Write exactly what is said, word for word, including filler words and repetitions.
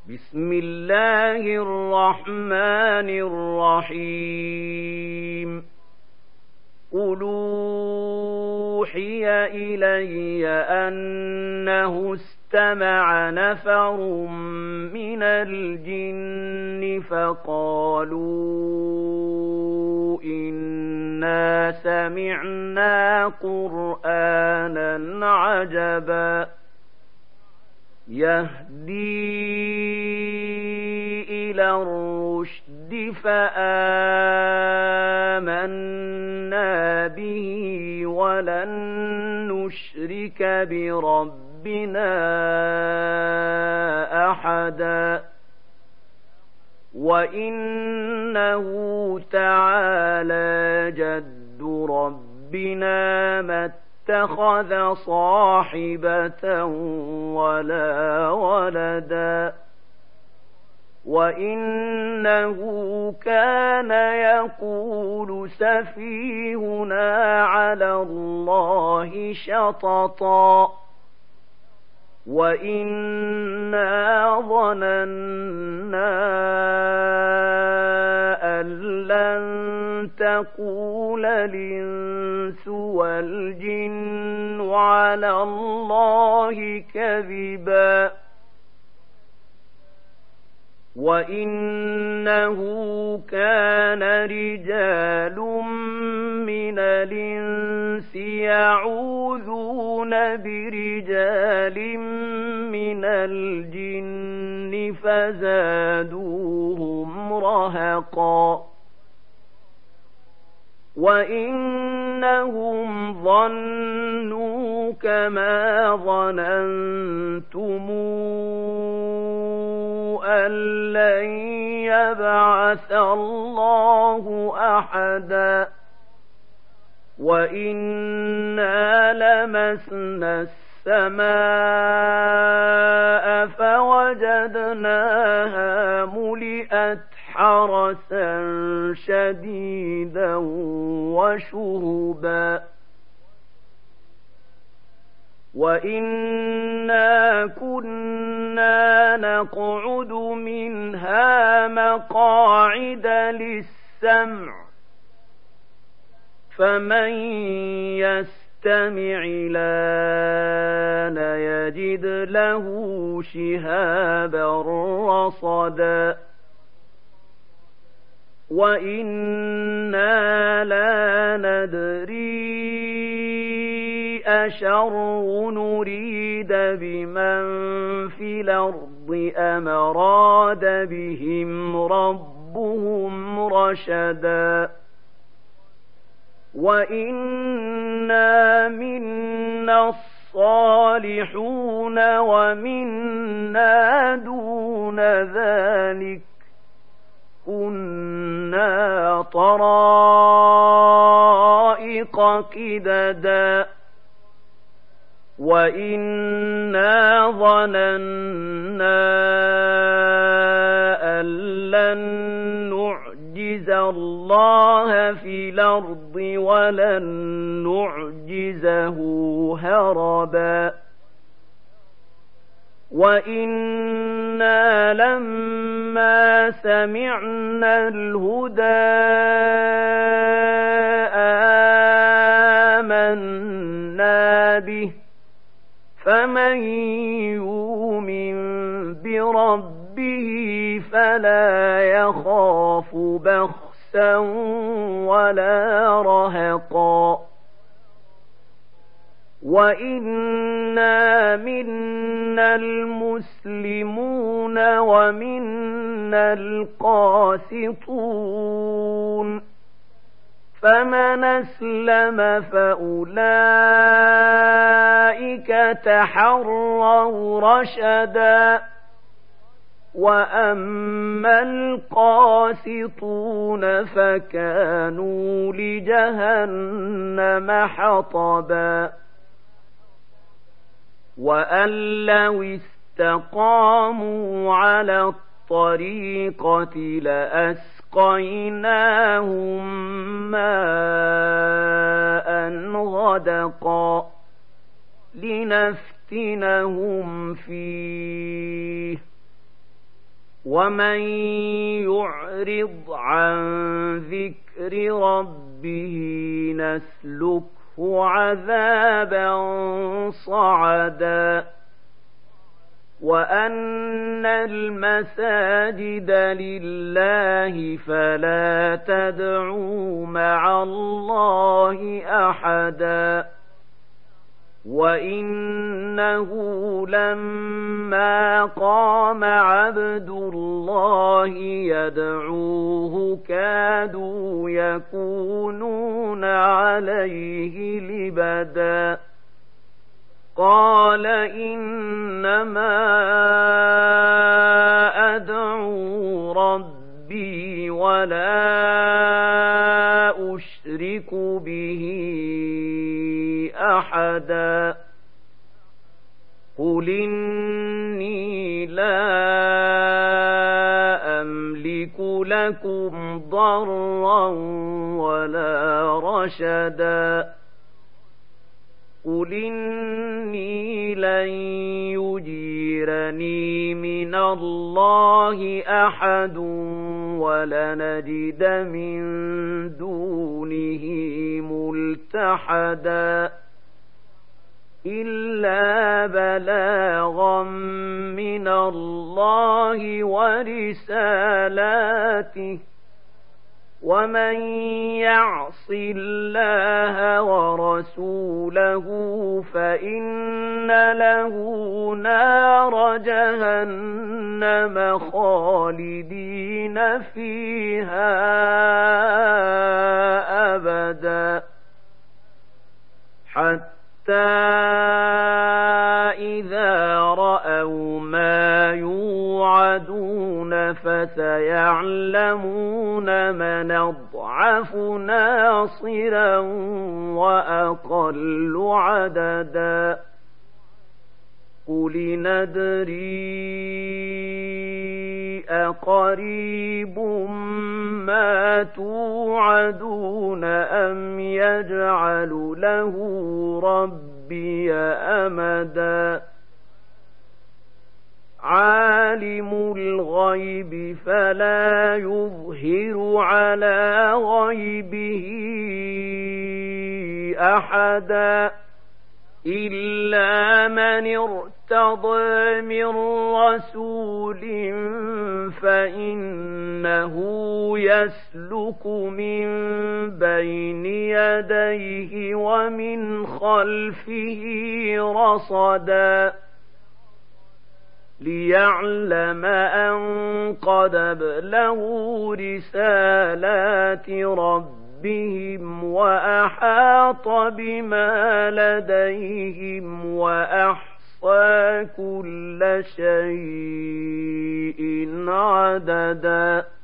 بسم الله الرحمن الرحيم قل أوحي إلي أنه استمع نفر من الجن فقالوا إنا سمعنا قرآنا عجبا يهدي إلى الرشد فآمنا به ولن نشرك بربنا أحدا وإنه تعالى جد ربنا ما اتخذ صاحبة ولا ولدا وإنه كان يقول سفيهنا على الله شططا وإنا ظننا أن لن تقول الإنس والجن على الله كذبا وإنه كان رجال من الإنس يعوذون برجال من الجن فزادوهم رهقا وإنهم ظنوا كما ظننتم أن لن يبعث الله أحدا وإنا لمسنا السماء فوجدناها ملئت حرسا شديدا وشهبا وإنا كنا نقعد منها مقاعد للسمع فمن يستمع الآن يجد له شهابا رصدا وإنا لا ندري أشر نريد بمن في الأرض أم أراد بهم ربهم رشدا وإنا منا الصالحون ومنا دون ذلك كنا طرائق قددا وإنا ظننا أن لن نعجز الله في الأرض ولن نعجزه هربا وإنا لما سمعنا الهدى آمنا به فمن يؤمن بربه فلا يخاف بخسا ولا رهقا وإنا منا المسلمون ومنا القاسطون فمن أسلم فأولئك تحروا رشدا وأما القاسطون فكانوا لجهنم حطبا وأن لو استقاموا على الطريقة لأسقيناهم ماء غدقا لنفتنهم فيه ومن يعرض عن ذكر ربه نسلكه عذابا صعدا وأن المساجد لله فلا تدعوا مع الله أحدا وإنه لما قام عبد الله يدعوه كادوا يكونون عليه لبدا قال إنما أدعو ربي ولا أشرك به أحدا قل إني لا أملك لكم ضرا ولا رشدا قل إني لن يجيرني من الله أحد ولنجد من دونه ملتحدا إلا بلاغا من الله ورسالاته ومن يعص الله ورسوله فإن له نار جهنم خالدين فيها أبدا حتى إذا رأوا ما يوعدون فسيعلمون من أضعف ناصرا وأقل عددا قل ندري أقريب ما توعدون أم يجعل له ربي أمدا عالم الغيب فلا يظهر على غيبه أحدا إلا من ارتضى من رسول فإنه يسلك من بين يديه ومن خلفه رصدا ليعلم أن قد أبلغوا رسالات ربهم وأحاط بما لديهم وأحصى كل شيء عددا.